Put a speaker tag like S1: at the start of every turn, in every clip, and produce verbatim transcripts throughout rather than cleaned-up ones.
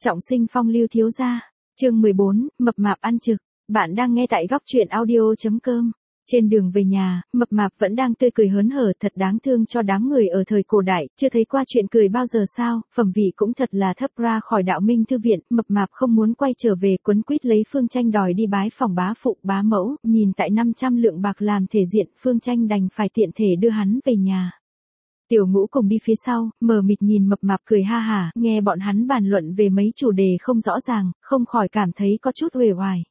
S1: Trọng sinh phong lưu thiếu gia. Chương mười bốn, mập mạp ăn trực. Bạn đang nghe tại góc truyện audio.com. Trên đường về nhà, mập mạp vẫn đang tươi cười hớn hở, thật đáng thương cho đám người ở thời cổ đại, chưa thấy qua chuyện cười bao giờ sao, phẩm vị cũng thật là thấp. Ra khỏi Đạo Minh thư viện, mập mạp không muốn quay trở về, quấn quýt lấy Phương Tranh đòi đi bái phòng bá phụ bá mẫu, nhìn tại năm trăm lượng bạc làm thể diện, Phương Tranh đành phải tiện thể đưa hắn về nhà. Tiểu Ngũ cùng đi phía sau, mờ mịt nhìn mập mạp cười ha hả, nghe bọn hắn bàn luận về mấy chủ đề không rõ ràng, không khỏi cảm thấy có chút uể oải.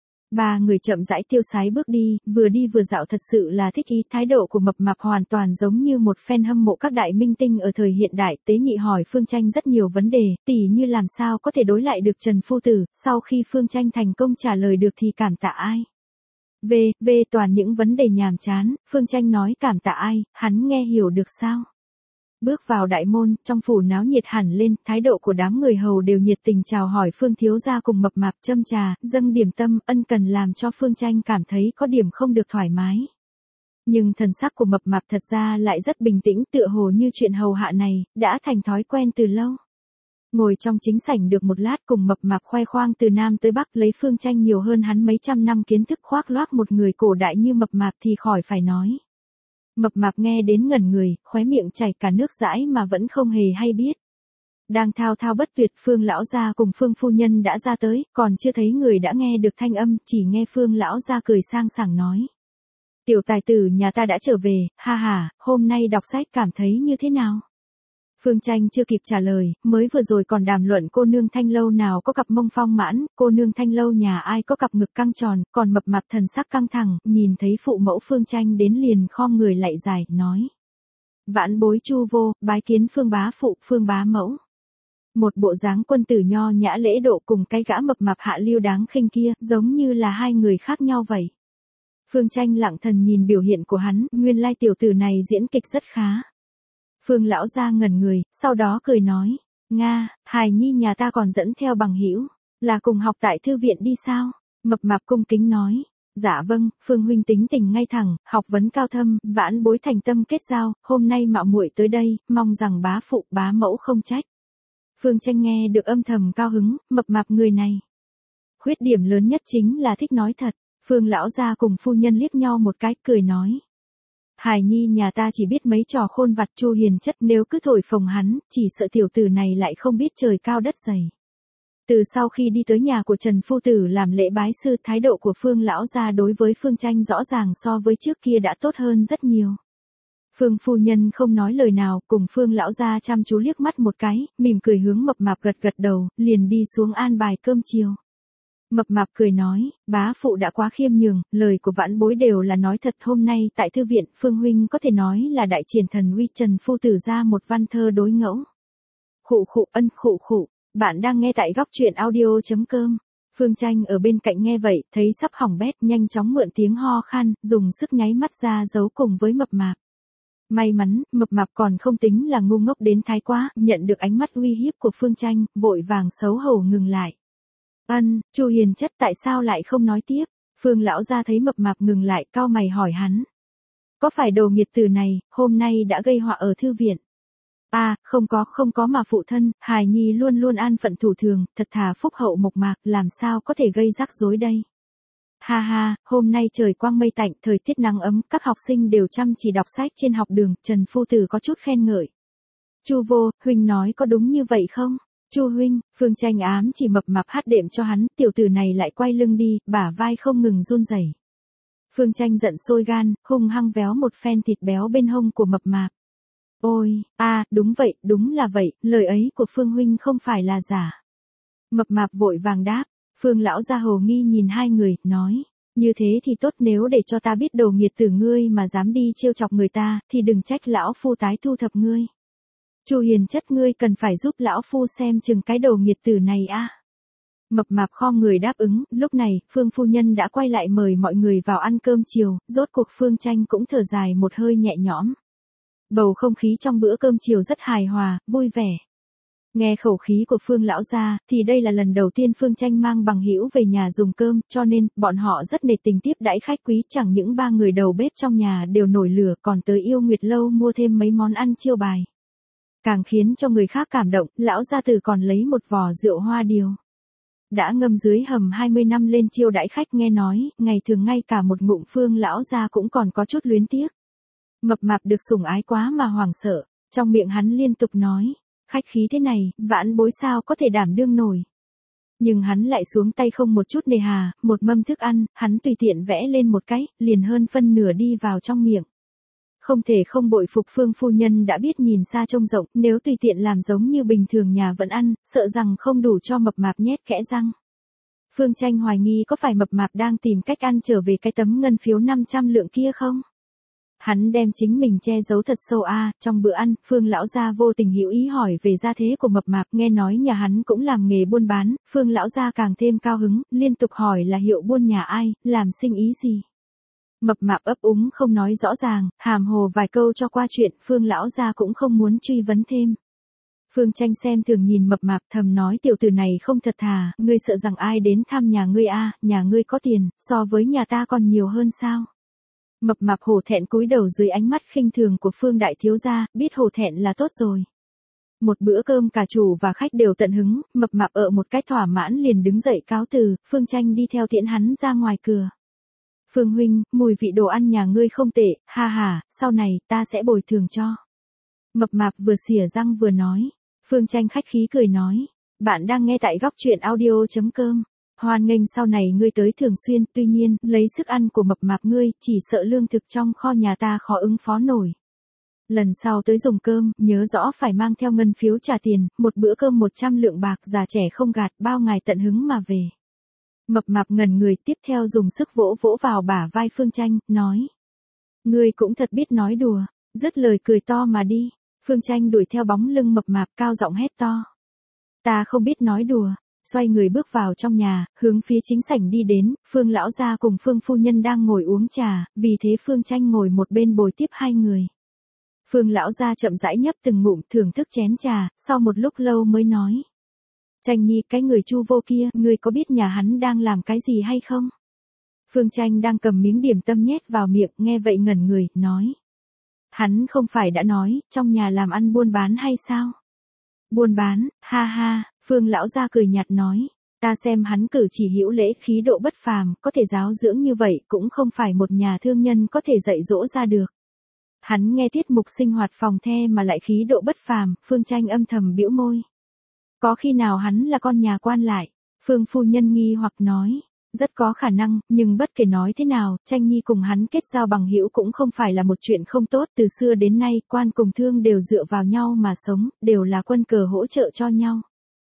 S1: Ba người chậm rãi tiêu sái bước đi, vừa đi vừa dạo thật sự là thích ý, thái độ của mập mạp hoàn toàn giống như một fan hâm mộ các đại minh tinh ở thời hiện đại. Tế Nhị hỏi Phương Tranh rất nhiều vấn đề, tỉ như làm sao có thể đối lại được Trần Phu Tử, sau khi Phương Tranh thành công trả lời được thì cảm tạ ai. V, V toàn những vấn đề nhàm chán, Phương Tranh nói cảm tạ ai, hắn nghe hiểu được sao? Bước vào đại môn, trong phủ náo nhiệt hẳn lên, thái độ của đám người hầu đều nhiệt tình chào hỏi Phương thiếu gia cùng mập mạp, châm trà, dâng điểm tâm, ân cần làm cho Phương Tranh cảm thấy có điểm không được thoải mái. Nhưng thần sắc của mập mạp thật ra lại rất bình tĩnh, tựa hồ như chuyện hầu hạ này đã thành thói quen từ lâu. Ngồi trong chính sảnh được một lát, cùng mập mạp khoe khoang từ Nam tới Bắc, lấy Phương Tranh nhiều hơn hắn mấy trăm năm kiến thức, khoác loác một người cổ đại như mập mạp thì khỏi phải nói. Mập mạp nghe đến ngẩn người, khóe miệng chảy cả nước dãi mà vẫn không hề hay biết. Đang thao thao bất tuyệt, Phương lão gia cùng Phương phu nhân đã ra tới, còn chưa thấy người đã nghe được thanh âm, chỉ nghe Phương lão gia cười sang sảng nói: "Tiểu tài tử nhà ta đã trở về, ha ha, hôm nay đọc sách cảm thấy như thế nào?" Phương Tranh chưa kịp trả lời, mới vừa rồi còn đàm luận cô nương Thanh lâu nào có cặp mông phong mãn, cô nương Thanh lâu nhà ai có cặp ngực căng tròn, còn mập mạp thần sắc căng thẳng, nhìn thấy phụ mẫu Phương Tranh đến liền khom người lạy dài, nói: "Vãn bối Chu vô, bái kiến Phương bá phụ, Phương bá mẫu." Một bộ dáng quân tử nho nhã lễ độ cùng cái gã mập mạp hạ lưu đáng khinh kia, giống như là hai người khác nhau vậy. Phương Tranh lặng thần nhìn biểu hiện của hắn, nguyên lai tiểu tử này diễn kịch rất khá. Phương lão gia ngẩn người, sau đó cười nói: "Nga, hài nhi nhà ta còn dẫn theo bằng hữu, là cùng học tại thư viện đi sao?" Mập mạp cung kính nói: "Dạ vâng, Phương huynh tính tình ngay thẳng, học vấn cao thâm, vãn bối thành tâm kết giao, hôm nay mạo muội tới đây, mong rằng bá phụ bá mẫu không trách." Phương Tranh nghe được âm thầm cao hứng, mập mạp người này. Khuyết điểm lớn nhất chính là thích nói thật. Phương lão gia cùng phu nhân liếc nhau một cái, cười nói: "Hài nhi nhà ta chỉ biết mấy trò khôn vặt, Chu hiền chất nếu cứ thổi phồng hắn, chỉ sợ tiểu tử này lại không biết trời cao đất dày." Từ sau khi đi tới nhà của Trần Phu Tử làm lễ bái sư, thái độ của Phương lão gia đối với Phương Tranh rõ ràng so với trước kia đã tốt hơn rất nhiều. Phương phu nhân không nói lời nào, cùng Phương lão gia chăm chú liếc mắt một cái, mỉm cười hướng mập mạp gật gật đầu, liền đi xuống an bài cơm chiều. Mập mạp cười nói: "Bá phụ đã quá khiêm nhường, lời của vãn bối đều là nói thật, hôm nay tại thư viện, Phương huynh có thể nói là đại triển thần uy." Trần Phu Tử ra một văn thơ đối ngẫu. Khụ khụ, ân khụ khụ. Bạn đang nghe tại góc truyện audio.com. Phương Tranh ở bên cạnh nghe vậy, thấy sắp hỏng bét, nhanh chóng mượn tiếng ho khan, dùng sức nháy mắt ra giấu cùng với mập mạp. May mắn, mập mạp còn không tính là ngu ngốc đến thái quá, nhận được ánh mắt uy hiếp của Phương Tranh, vội vàng xấu hổ ngừng lại. "Ân, Chu hiền chất tại sao lại không nói tiếp?" Phương lão gia thấy mập mạp ngừng lại, cau mày hỏi hắn: "Có phải đồ nghiệt tử này, hôm nay đã gây họa ở thư viện?" "À, không có, không có mà phụ thân, hài nhi luôn luôn an phận thủ thường, thật thà phúc hậu mộc mạc, làm sao có thể gây rắc rối đây." "Ha ha, hôm nay trời quang mây tạnh, thời tiết nắng ấm, các học sinh đều chăm chỉ đọc sách trên học đường." Trần Phu Tử có chút khen ngợi. "Chu vô, huynh nói có đúng như vậy không?" "Chu huynh." Phương Tranh ám chỉ mập mạp hát đệm cho hắn, tiểu tử này lại quay lưng đi, bả vai không ngừng run rẩy. Phương Tranh giận sôi gan, hung hăng véo một phen thịt béo bên hông của mập mạp. "Ôi, a, à, đúng vậy, đúng là vậy, lời ấy của Phương huynh không phải là giả." Mập mạp vội vàng đáp. Phương lão gia hồ nghi nhìn hai người, nói: "Như thế thì tốt, nếu để cho ta biết đồ nghiệt tử ngươi mà dám đi trêu chọc người ta, thì đừng trách lão phu tái thu thập ngươi. Chu hiền chất ngươi cần phải giúp lão phu xem chừng cái đồ nghiệt tử này a." Mập mạp khom người đáp ứng, lúc này, Phương phu nhân đã quay lại mời mọi người vào ăn cơm chiều, rốt cuộc Phương Tranh cũng thở dài một hơi nhẹ nhõm. Bầu không khí trong bữa cơm chiều rất hài hòa, vui vẻ. Nghe khẩu khí của Phương lão gia, thì đây là lần đầu tiên Phương Tranh mang bằng hữu về nhà dùng cơm, cho nên, bọn họ rất nể tình tiếp đãi khách quý, chẳng những ba người đầu bếp trong nhà đều nổi lửa, còn tới Yêu Nguyệt lâu mua thêm mấy món ăn chiêu bài. Càng khiến cho người khác cảm động, lão gia tử còn lấy một vò rượu hoa điều đã ngâm dưới hầm hai mươi năm lên chiêu đãi khách, nghe nói, ngày thường ngay cả một ngụm Phương lão gia cũng còn có chút luyến tiếc. Mập mạp được sủng ái quá mà hoảng sợ, trong miệng hắn liên tục nói, khách khí thế này, vãn bối sao có thể đảm đương nổi. Nhưng hắn lại xuống tay không một chút nề hà, một mâm thức ăn, hắn tùy tiện vẽ lên một cái, liền hơn phân nửa đi vào trong miệng. Không thể không bội phục Phương phu nhân đã biết nhìn xa trông rộng, nếu tùy tiện làm giống như bình thường nhà vẫn ăn, sợ rằng không đủ cho mập mạp nhét kẽ răng. Phương Tranh hoài nghi có phải mập mạp đang tìm cách ăn trở về cái tấm ngân phiếu năm trăm lượng kia không? Hắn đem chính mình che giấu thật sâu a, à, trong bữa ăn, Phương lão gia vô tình hữu ý hỏi về gia thế của mập mạp, nghe nói nhà hắn cũng làm nghề buôn bán, Phương lão gia càng thêm cao hứng, liên tục hỏi là hiệu buôn nhà ai, làm sinh ý gì. Mập mạp ấp úng không nói rõ ràng, hàm hồ vài câu cho qua chuyện, Phương lão gia cũng không muốn truy vấn thêm. Phương Tranh xem thường nhìn mập mạp, thầm nói tiểu tử này không thật thà, ngươi sợ rằng ai đến thăm nhà ngươi a, à, nhà ngươi có tiền, so với nhà ta còn nhiều hơn sao? Mập mạp hổ thẹn cúi đầu dưới ánh mắt khinh thường của Phương đại thiếu gia, biết hổ thẹn là tốt rồi. Một bữa cơm cả chủ và khách đều tận hứng, mập mạp ở một cái thỏa mãn liền đứng dậy cáo từ, Phương Tranh đi theo tiễn hắn ra ngoài cửa. Phương huynh, mùi vị đồ ăn nhà ngươi không tệ, ha ha, sau này ta sẽ bồi thường cho. Mập mạp vừa xỉa răng vừa nói. Phương Tranh khách khí cười nói, bạn đang nghe tại góc truyện audio chấm com. Hoan nghênh sau này ngươi tới thường xuyên, tuy nhiên, lấy sức ăn của mập mạp ngươi, chỉ sợ lương thực trong kho nhà ta khó ứng phó nổi. Lần sau tới dùng cơm, nhớ rõ phải mang theo ngân phiếu trả tiền, một bữa cơm một trăm lượng bạc, già trẻ không gạt, bao ngày tận hứng mà về. Mập mạp ngẩn người, tiếp theo dùng sức vỗ vỗ vào bả vai Phương Tranh, nói. Ngươi cũng thật biết nói đùa, dứt lời cười to mà đi. Phương Tranh đuổi theo bóng lưng mập mạp, cao giọng hét to. Ta không biết nói đùa. Xoay người bước vào trong nhà, hướng phía chính sảnh đi đến, Phương lão gia cùng Phương phu nhân đang ngồi uống trà, vì thế Phương Tranh ngồi một bên bồi tiếp hai người. Phương lão gia chậm rãi nhấp từng ngụm thưởng thức chén trà, sau một lúc lâu mới nói. Tranh nhi, cái người Chu vô kia, ngươi có biết nhà hắn đang làm cái gì hay không? Phương Tranh đang cầm miếng điểm tâm nhét vào miệng, nghe vậy ngẩn người, nói. Hắn không phải đã nói, trong nhà làm ăn buôn bán hay sao? Buôn bán, ha ha, Phương lão gia cười nhạt nói, ta xem hắn cử chỉ hữu lễ khí độ bất phàm, có thể giáo dưỡng như vậy cũng không phải một nhà thương nhân có thể dạy dỗ ra được. Hắn nghe tiết mục sinh hoạt phòng the mà lại khí độ bất phàm, Phương Tranh âm thầm bĩu môi. Có khi nào hắn là con nhà quan lại? Phương phu nhân nghi hoặc nói. Rất có khả năng, nhưng bất kể nói thế nào, Tranh nhi cùng hắn kết giao bằng hữu cũng không phải là một chuyện không tốt, từ xưa đến nay, quan cùng thương đều dựa vào nhau mà sống, đều là quân cờ hỗ trợ cho nhau.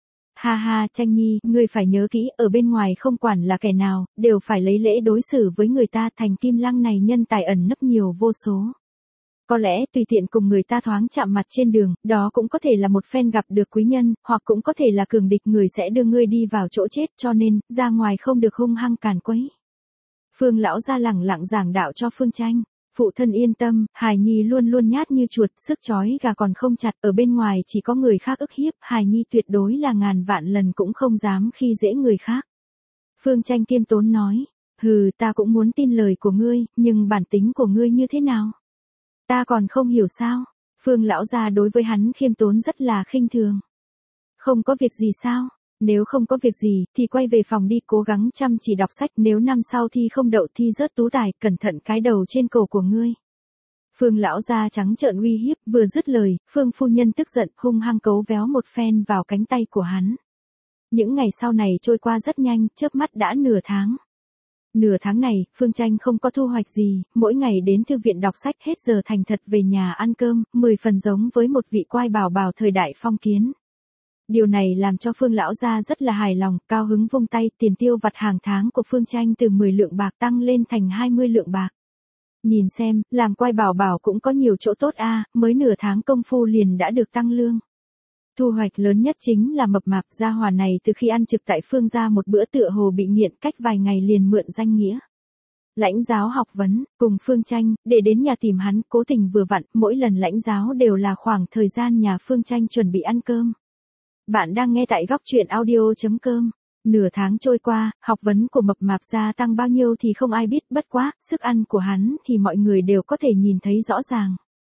S1: Ha ha, Tranh nhi, ngươi phải nhớ kỹ, ở bên ngoài không quản là kẻ nào, đều phải lấy lễ đối xử với người ta, thành Kim Lăng này nhân tài ẩn nấp nhiều vô số. Có lẽ tùy tiện cùng người ta thoáng chạm mặt trên đường, đó cũng có thể là một phen gặp được quý nhân, hoặc cũng có thể là cường địch, người sẽ đưa ngươi đi vào chỗ chết, cho nên, ra ngoài không được hung hăng càn quấy. Phương lão gia lẳng lặng giảng đạo cho Phương Tranh. Phụ thân yên tâm, hài nhi luôn luôn nhát như chuột, sức chói gà còn không chặt, ở bên ngoài chỉ có người khác ức hiếp, hài nhi tuyệt đối là ngàn vạn lần cũng không dám khi dễ người khác. Phương Tranh kiêm tốn nói, hừ, ta cũng muốn tin lời của ngươi, nhưng bản tính của ngươi như thế nào? Ta còn không hiểu sao? Phương lão gia đối với hắn khiêm tốn rất là khinh thường. Không có việc gì sao? Nếu không có việc gì, thì quay về phòng đi, cố gắng chăm chỉ đọc sách, nếu năm sau thi không đậu thi rớt tú tài, cẩn thận cái đầu trên cổ của ngươi. Phương lão gia trắng trợn uy hiếp, vừa dứt lời, Phương phu nhân tức giận, hung hăng cấu véo một phen vào cánh tay của hắn. Những ngày sau này trôi qua rất nhanh, chớp mắt đã nửa tháng. Nửa tháng này, Phương Tranh không có thu hoạch gì, mỗi ngày đến thư viện đọc sách, hết giờ thành thật về nhà ăn cơm, mười phần giống với một vị quai bảo bảo thời đại phong kiến. Điều này làm cho Phương lão gia rất là hài lòng, cao hứng vung tay, tiền tiêu vặt hàng tháng của Phương Tranh từ mười lượng bạc tăng lên thành hai mươi lượng bạc. Nhìn xem, làm quai bảo bảo cũng có nhiều chỗ tốt a, mới nửa tháng công phu liền đã được tăng lương. Thu hoạch lớn nhất chính là mập mạp gia hỏa này, từ khi ăn trực tại Phương gia một bữa tựa hồ bị nghiện, cách vài ngày liền mượn danh nghĩa lãnh giáo học vấn, cùng Phương Tranh, để đến nhà tìm hắn, cố tình vừa vặn, mỗi lần lãnh giáo đều là khoảng thời gian nhà Phương Tranh chuẩn bị ăn cơm. Bạn đang nghe tại góc truyện audio chấm com. Nửa tháng trôi qua, học vấn của mập mạp gia tăng bao nhiêu thì không ai biết, bất quá, sức ăn của hắn thì mọi người đều có thể nhìn thấy rõ ràng.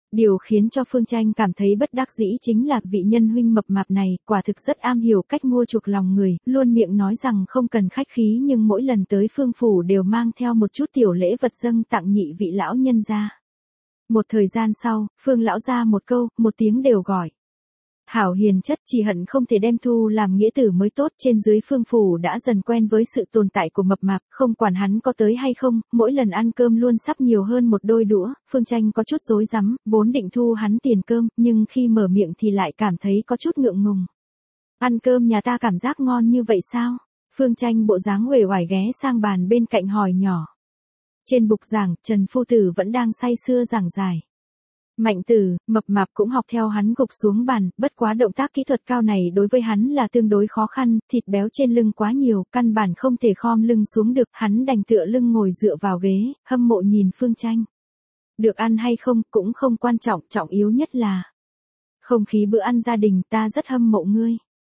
S1: Điều khiến cho Phương Tranh cảm thấy bất đắc dĩ chính là vị nhân huynh mập mạp này, quả thực rất am hiểu cách mua chuộc lòng người, luôn miệng nói rằng không cần khách khí nhưng mỗi lần tới Phương phủ đều mang theo một chút tiểu lễ vật dâng tặng nhị vị lão nhân gia. Một thời gian sau, Phương lão gia một câu, một tiếng đều gọi. Hảo hiền chất, chỉ hận không thể đem thu làm nghĩa tử mới tốt. Trên dưới Phương phủ đã dần quen với sự tồn tại của mập mạp, không quản hắn có tới hay không, mỗi lần ăn cơm luôn sắp nhiều hơn một đôi đũa. Phương Tranh có chút rối rắm, vốn định thu hắn tiền cơm, nhưng khi mở miệng thì lại cảm thấy có chút ngượng ngùng. Ăn cơm nhà ta cảm giác ngon như vậy sao? Phương Tranh bộ dáng uể oải ghé sang bàn bên cạnh hỏi nhỏ. Trên bục giảng, Trần phu tử vẫn đang say sưa giảng giải. Mạnh Tử, mập mạp cũng học theo hắn gục xuống bàn, bất quá động tác kỹ thuật cao này đối với hắn là tương đối khó khăn, thịt béo trên lưng quá nhiều, căn bản không thể khom lưng xuống được, hắn đành tựa lưng ngồi dựa vào ghế, hâm mộ nhìn Phương Tranh. Được ăn hay không cũng không quan trọng, trọng yếu nhất là không khí bữa ăn gia đình, ta rất hâm mộ ngươi.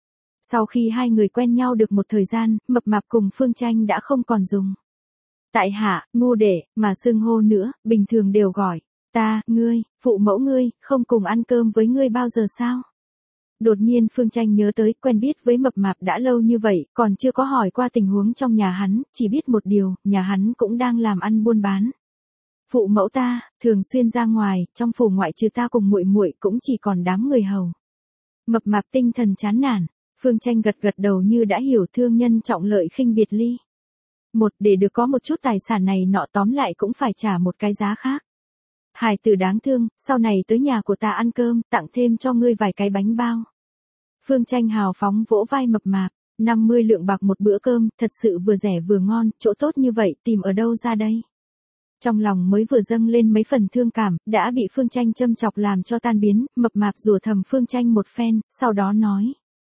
S1: Sau khi hai người quen nhau được một thời gian, mập mạp cùng Phương Tranh đã không còn dùng tại hạ, ngu đệ, mà xưng hô nữa, bình thường đều gọi ta, ngươi, phụ mẫu ngươi, không cùng ăn cơm với ngươi bao giờ sao? Đột nhiên Phương Tranh nhớ tới, quen biết với mập mạp đã lâu như vậy, còn chưa có hỏi qua tình huống trong nhà hắn, chỉ biết một điều, nhà hắn cũng đang làm ăn buôn bán. Phụ mẫu ta, thường xuyên ra ngoài, trong phủ ngoại trừ ta cùng muội muội cũng chỉ còn đám người hầu. Mập mạp tinh thần chán nản, Phương Tranh gật gật đầu như đã hiểu, thương nhân trọng lợi khinh biệt ly. Một, để được có một chút tài sản này nọ, tóm lại cũng phải trả một cái giá khác. Hài tử đáng thương, sau này tới nhà của ta ăn cơm, tặng thêm cho ngươi vài cái bánh bao. Phương Tranh hào phóng vỗ vai mập mạp, năm mươi lượng bạc một bữa cơm, thật sự vừa rẻ vừa ngon, chỗ tốt như vậy, tìm ở đâu ra đây? Trong lòng mới vừa dâng lên mấy phần thương cảm, đã bị Phương Tranh châm chọc làm cho tan biến, mập mạp rủa thầm Phương Tranh một phen, sau đó nói.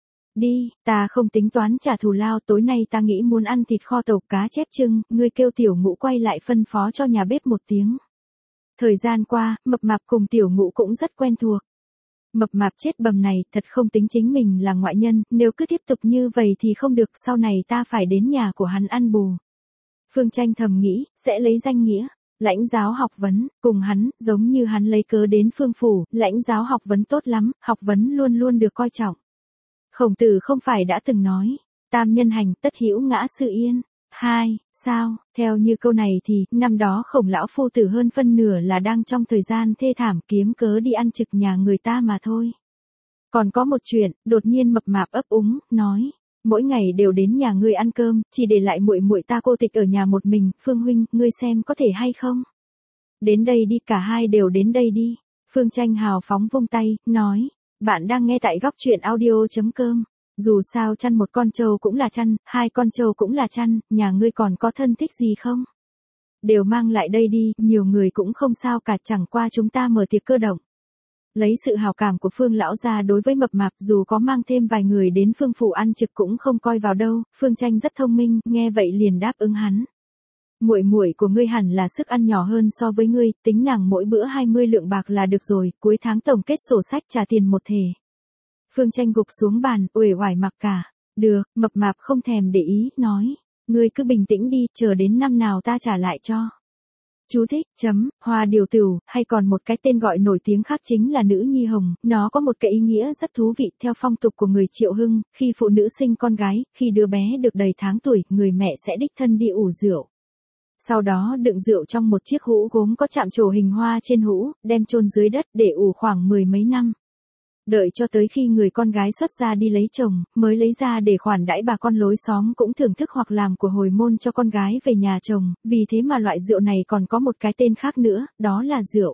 S1: Đi, ta không tính toán trả thù lao, tối nay ta nghĩ muốn ăn thịt kho tàu cá chép trưng, ngươi kêu tiểu ngũ quay lại phân phó cho nhà bếp một tiếng. Thời gian qua, mập mạp cùng tiểu ngũ cũng rất quen thuộc. Mập mạp chết bầm này, thật không tính chính mình là ngoại nhân, nếu cứ tiếp tục như vậy thì không được, sau này ta phải đến nhà của hắn ăn bù. Phương Tranh thầm nghĩ, sẽ lấy danh nghĩa lãnh giáo học vấn, cùng hắn, giống như hắn lấy cớ đến Phương phủ, lãnh giáo học vấn tốt lắm, học vấn luôn luôn được coi trọng. Khổng Tử không phải đã từng nói, tam nhân hành tất hữu ngã sự yên. Hai, sao, theo như câu này thì, năm đó Khổng lão phu tử hơn phân nửa là đang trong thời gian thê thảm kiếm cớ đi ăn trực nhà người ta mà thôi. Còn có một chuyện, đột nhiên mập mạp ấp úng, nói, mỗi ngày đều đến nhà ngươi ăn cơm, chỉ để lại muội muội ta cô tịch ở nhà một mình, Phương huynh, ngươi xem có thể hay không? Đến đây đi, cả hai đều đến đây đi. Phương Tranh hào phóng vung tay, nói, bạn đang nghe tại góc truyện audio chấm com. Dù sao chăn một con trâu cũng là chăn, hai con trâu cũng là chăn, nhà ngươi còn có thân thích gì không? Đều mang lại đây đi, nhiều người cũng không sao cả, chẳng qua chúng ta mở tiệc cơ động. Lấy sự hào cảm của Phương lão gia đối với mập mạp, dù có mang thêm vài người đến Phương phủ ăn trực cũng không coi vào đâu. Phương Tranh rất thông minh, nghe vậy liền đáp ứng hắn. Muội muội của ngươi hẳn là sức ăn nhỏ hơn so với ngươi, tính nàng mỗi bữa hai mươi lượng bạc là được rồi, cuối tháng tổng kết sổ sách trả tiền một thể. Phương Tranh gục xuống bàn, uể oải mặc cả. Được, mập mạp không thèm để ý, nói, ngươi cứ bình tĩnh đi, chờ đến năm nào ta trả lại cho. Chú thích, chấm, hoa điều tửu, hay còn một cái tên gọi nổi tiếng khác chính là nữ nhi hồng, nó có một cái ý nghĩa rất thú vị, theo phong tục của người Triệu Hưng, khi phụ nữ sinh con gái, khi đứa bé được đầy tháng tuổi, người mẹ sẽ đích thân đi ủ rượu. Sau đó đựng rượu trong một chiếc hũ gốm có chạm trổ hình hoa trên hũ, đem chôn dưới đất để ủ khoảng mười mấy năm. Đợi cho tới khi người con gái xuất gia đi lấy chồng, mới lấy ra để khoản đãi bà con lối xóm cũng thưởng thức hoặc làm của hồi môn cho con gái về nhà chồng, vì thế mà loại rượu này còn có một cái tên khác nữa, đó là rượu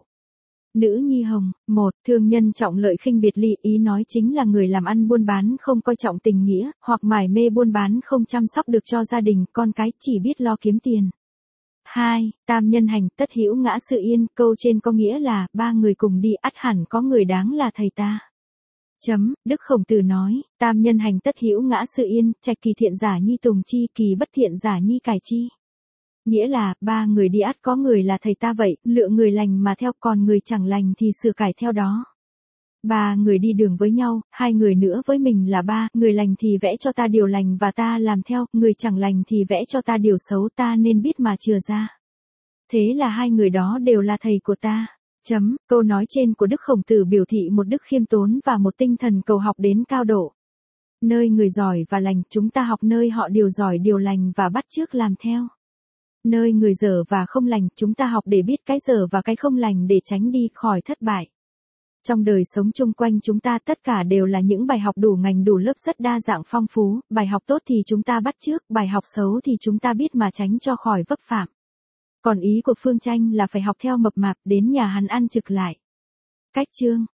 S1: nữ nhi hồng. Một, thương nhân trọng lợi khinh biệt ly, ý nói chính là người làm ăn buôn bán không coi trọng tình nghĩa, hoặc mải mê buôn bán không chăm sóc được cho gia đình, con cái chỉ biết lo kiếm tiền. Hai, tam nhân hành tất hữu ngã sự yên, câu trên có nghĩa là, ba người cùng đi ắt hẳn có người đáng là thầy ta. Chấm, Đức Khổng Tử nói, tam nhân hành tất hữu ngã sự yên, trạch kỳ thiện giả nhi tùng chi, kỳ bất thiện giả nhi cải chi. Nghĩa là, ba người đi ắt có người là thầy ta vậy, lựa người lành mà theo, còn người chẳng lành thì sửa cải theo đó. Ba người đi đường với nhau, hai người nữa với mình là ba, người lành thì vẽ cho ta điều lành và ta làm theo, người chẳng lành thì vẽ cho ta điều xấu, ta nên biết mà chừa ra. Thế là hai người đó đều là thầy của ta. Chấm, câu nói trên của Đức Khổng Tử biểu thị một đức khiêm tốn và một tinh thần cầu học đến cao độ. Nơi người giỏi và lành, chúng ta học nơi họ điều giỏi điều lành và bắt chước làm theo. Nơi người dở và không lành, chúng ta học để biết cái dở và cái không lành để tránh đi khỏi thất bại. Trong đời sống chung quanh chúng ta tất cả đều là những bài học đủ ngành đủ lớp rất đa dạng phong phú, bài học tốt thì chúng ta bắt chước, bài học xấu thì chúng ta biết mà tránh cho khỏi vấp phạm. Còn ý của Phương Tranh là phải học theo Mập Mạp, đến nhà hắn ăn trực lại. Cách chương